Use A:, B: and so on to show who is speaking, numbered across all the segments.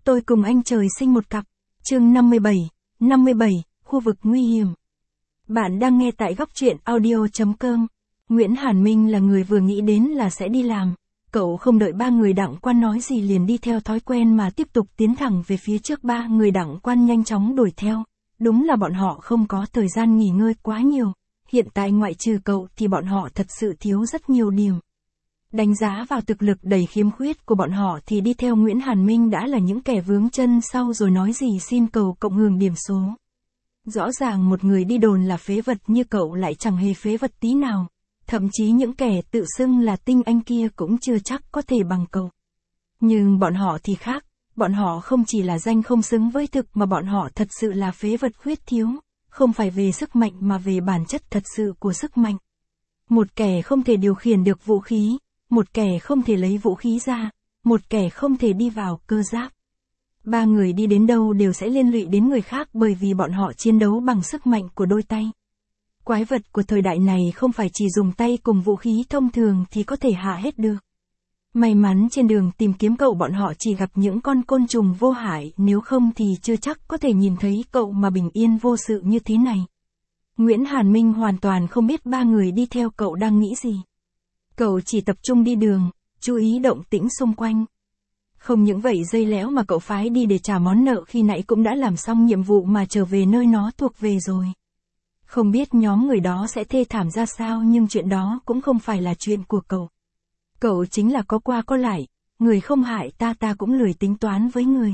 A: Tôi cùng anh trời sinh một cặp. Chương 57, khu vực nguy hiểm. Bạn đang nghe tại góc truyện audio.com. Nguyễn Hàn Minh là người vừa nghĩ đến là sẽ đi làm. Cậu không đợi ba người Đặng Quan nói gì liền đi theo thói quen mà tiếp tục tiến thẳng về phía trước. Ba người Đặng Quan nhanh chóng đuổi theo. Đúng là bọn họ không có thời gian nghỉ ngơi quá nhiều. Hiện tại ngoại trừ cậu thì bọn họ thật sự thiếu rất nhiều điểm. Đánh giá vào thực lực đầy khiếm khuyết của bọn họ thì đi theo Nguyễn Hàn Minh đã là những kẻ vướng chân sau rồi nói gì xin cầu cộng hưởng điểm số. Rõ ràng một người đi đồn là phế vật như cậu lại chẳng hề phế vật tí nào. Thậm chí những kẻ tự xưng là tinh anh kia cũng chưa chắc có thể bằng cậu. Nhưng bọn họ thì khác, bọn họ không chỉ là danh không xứng với thực mà bọn họ thật sự là phế vật khuyết thiếu, không phải về sức mạnh mà về bản chất thật sự của sức mạnh. Một kẻ không thể điều khiển được vũ khí, một kẻ không thể lấy vũ khí ra, một kẻ không thể đi vào cơ giáp. Ba người đi đến đâu đều sẽ liên lụy đến người khác bởi vì bọn họ chiến đấu bằng sức mạnh của đôi tay. Quái vật của thời đại này không phải chỉ dùng tay cùng vũ khí thông thường thì có thể hạ hết được. May mắn trên đường tìm kiếm cậu bọn họ chỉ gặp những con côn trùng vô hại, nếu không thì chưa chắc có thể nhìn thấy cậu mà bình yên vô sự như thế này. Nguyễn Hàn Minh hoàn toàn không biết ba người đi theo cậu đang nghĩ gì. Cậu chỉ tập trung đi đường, chú ý động tĩnh xung quanh. Không những vậy dây léo mà cậu phái đi để trả món nợ khi nãy cũng đã làm xong nhiệm vụ mà trở về nơi nó thuộc về rồi. Không biết nhóm người đó sẽ thê thảm ra sao nhưng chuyện đó cũng không phải là chuyện của cậu. Cậu chính là có qua có lại, người không hại ta cũng lười tính toán với người.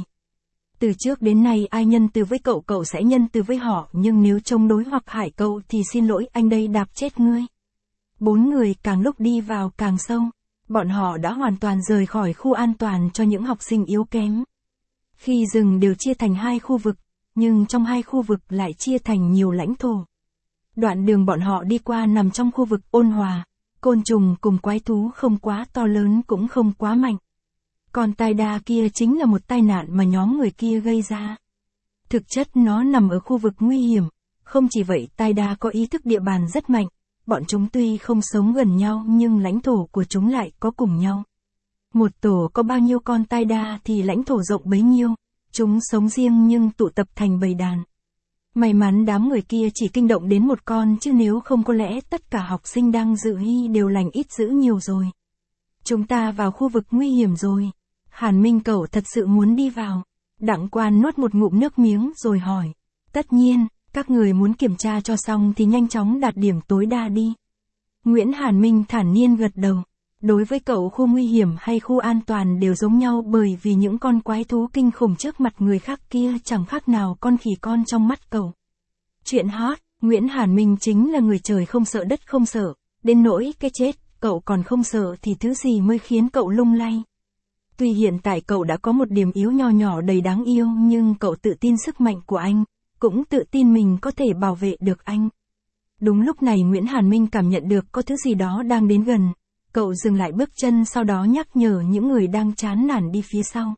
A: Từ trước đến nay ai nhân từ với cậu sẽ nhân từ với họ, nhưng nếu chống đối hoặc hại cậu thì xin lỗi anh đây đạp chết ngươi. Bốn người càng lúc đi vào càng sâu, bọn họ đã hoàn toàn rời khỏi khu an toàn cho những học sinh yếu kém. Khi rừng đều chia thành hai khu vực, nhưng trong hai khu vực lại chia thành nhiều lãnh thổ. Đoạn đường bọn họ đi qua nằm trong khu vực ôn hòa, côn trùng cùng quái thú không quá to lớn cũng không quá mạnh. Còn tai đa kia chính là một tai nạn mà nhóm người kia gây ra. Thực chất nó nằm ở khu vực nguy hiểm, không chỉ vậy tai đa có ý thức địa bàn rất mạnh. Bọn chúng tuy không sống gần nhau nhưng lãnh thổ của chúng lại có cùng nhau. Một tổ có bao nhiêu con tai đa thì lãnh thổ rộng bấy nhiêu, chúng sống riêng nhưng tụ tập thành bầy đàn. May mắn đám người kia chỉ kinh động đến một con chứ nếu không có lẽ tất cả học sinh đang dự hy đều lành ít dữ nhiều rồi. Chúng ta vào khu vực nguy hiểm rồi. Hàn Minh cậu thật sự muốn đi vào. Đặng Quan nuốt một ngụm nước miếng rồi hỏi. Tất nhiên. Các người muốn kiểm tra cho xong thì nhanh chóng đạt điểm tối đa đi. Nguyễn Hàn Minh thản nhiên gật đầu. Đối với cậu khu nguy hiểm hay khu an toàn đều giống nhau bởi vì những con quái thú kinh khủng trước mặt người khác kia chẳng khác nào con khỉ con trong mắt cậu. Chuyện hot, Nguyễn Hàn Minh chính là người trời không sợ đất không sợ, đến nỗi cái chết, cậu còn không sợ thì thứ gì mới khiến cậu lung lay. Tuy hiện tại cậu đã có một điểm yếu nho nhỏ đầy đáng yêu nhưng cậu tự tin sức mạnh của anh. Cũng tự tin mình có thể bảo vệ được anh. Đúng lúc này Nguyễn Hàn Minh cảm nhận được có thứ gì đó đang đến gần. Cậu dừng lại bước chân sau đó nhắc nhở những người đang chán nản đi phía sau.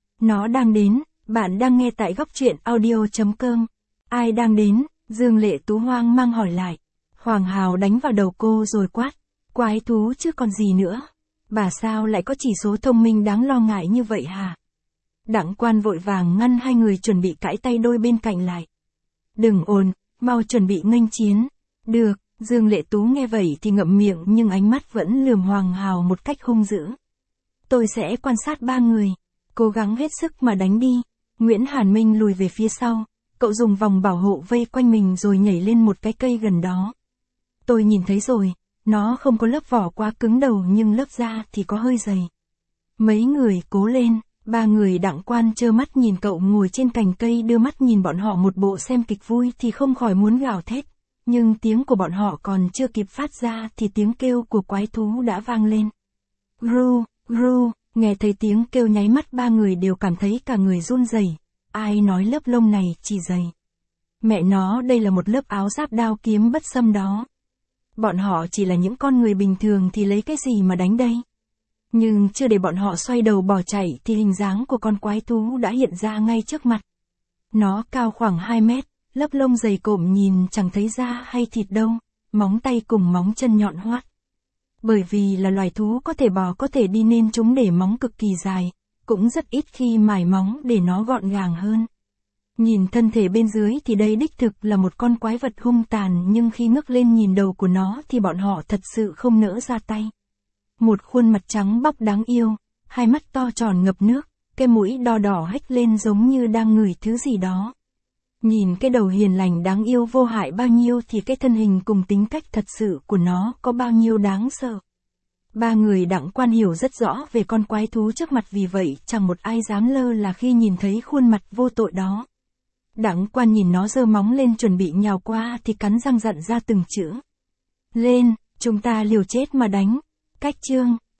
A: Nó đang đến, bạn đang nghe tại góc truyện audio.com. Ai đang đến? Dương Lệ Tú hoang mang hỏi lại. Hoàng Hào đánh vào đầu cô rồi quát. Quái thú chứ còn gì nữa. Bà sao lại có chỉ số thông minh đáng lo ngại như vậy hả? Đặng Quan vội vàng ngăn hai người chuẩn bị cãi tay đôi bên cạnh lại. Đừng ồn, mau chuẩn bị nghênh chiến. Được, Dương Lệ Tú nghe vậy thì ngậm miệng nhưng ánh mắt vẫn lườm Hoàng Hào một cách hung dữ. Tôi sẽ quan sát ba người, cố gắng hết sức mà đánh đi. Nguyễn Hàn Minh lùi về phía sau, cậu dùng vòng bảo hộ vây quanh mình rồi nhảy lên một cái cây gần đó. Tôi nhìn thấy rồi, nó không có lớp vỏ quá cứng đầu nhưng lớp da thì có hơi dày. Mấy người cố lên. Ba người Đặng Quan trơ mắt nhìn cậu ngồi trên cành cây đưa mắt nhìn bọn họ một bộ xem kịch vui thì không khỏi muốn gào thét. Nhưng tiếng của bọn họ còn chưa kịp phát ra thì tiếng kêu của quái thú đã vang lên. Ru, ru, nghe thấy tiếng kêu nháy mắt ba người đều cảm thấy cả người run rẩy. Ai nói lớp lông này chỉ dày. Mẹ nó đây là một lớp áo giáp đao kiếm bất xâm đó. Bọn họ chỉ là những con người bình thường thì lấy cái gì mà đánh đây? Nhưng chưa để bọn họ xoay đầu bỏ chạy thì hình dáng của con quái thú đã hiện ra ngay trước mặt. Nó cao khoảng 2 mét, lớp lông dày cộm nhìn chẳng thấy da hay thịt đâu, móng tay cùng móng chân nhọn hoắt. Bởi vì là loài thú có thể bò có thể đi nên chúng để móng cực kỳ dài, cũng rất ít khi mài móng để nó gọn gàng hơn. Nhìn thân thể bên dưới thì đây đích thực là một con quái vật hung tàn, nhưng khi ngước lên nhìn đầu của nó thì bọn họ thật sự không nỡ ra tay. Một khuôn mặt trắng bóc đáng yêu, hai mắt to tròn ngập nước, cái mũi đỏ đỏ hếch lên giống như đang ngửi thứ gì đó. Nhìn cái đầu hiền lành đáng yêu vô hại bao nhiêu thì cái thân hình cùng tính cách thật sự của nó có bao nhiêu đáng sợ. Ba người Đặng Quan hiểu rất rõ về con quái thú trước mặt, vì vậy chẳng một ai dám lơ là khi nhìn thấy khuôn mặt vô tội đó. Đặng Quan nhìn nó giơ móng lên chuẩn bị nhào qua thì cắn răng dặn ra từng chữ. Lên, chúng ta liều chết mà đánh. Cách chương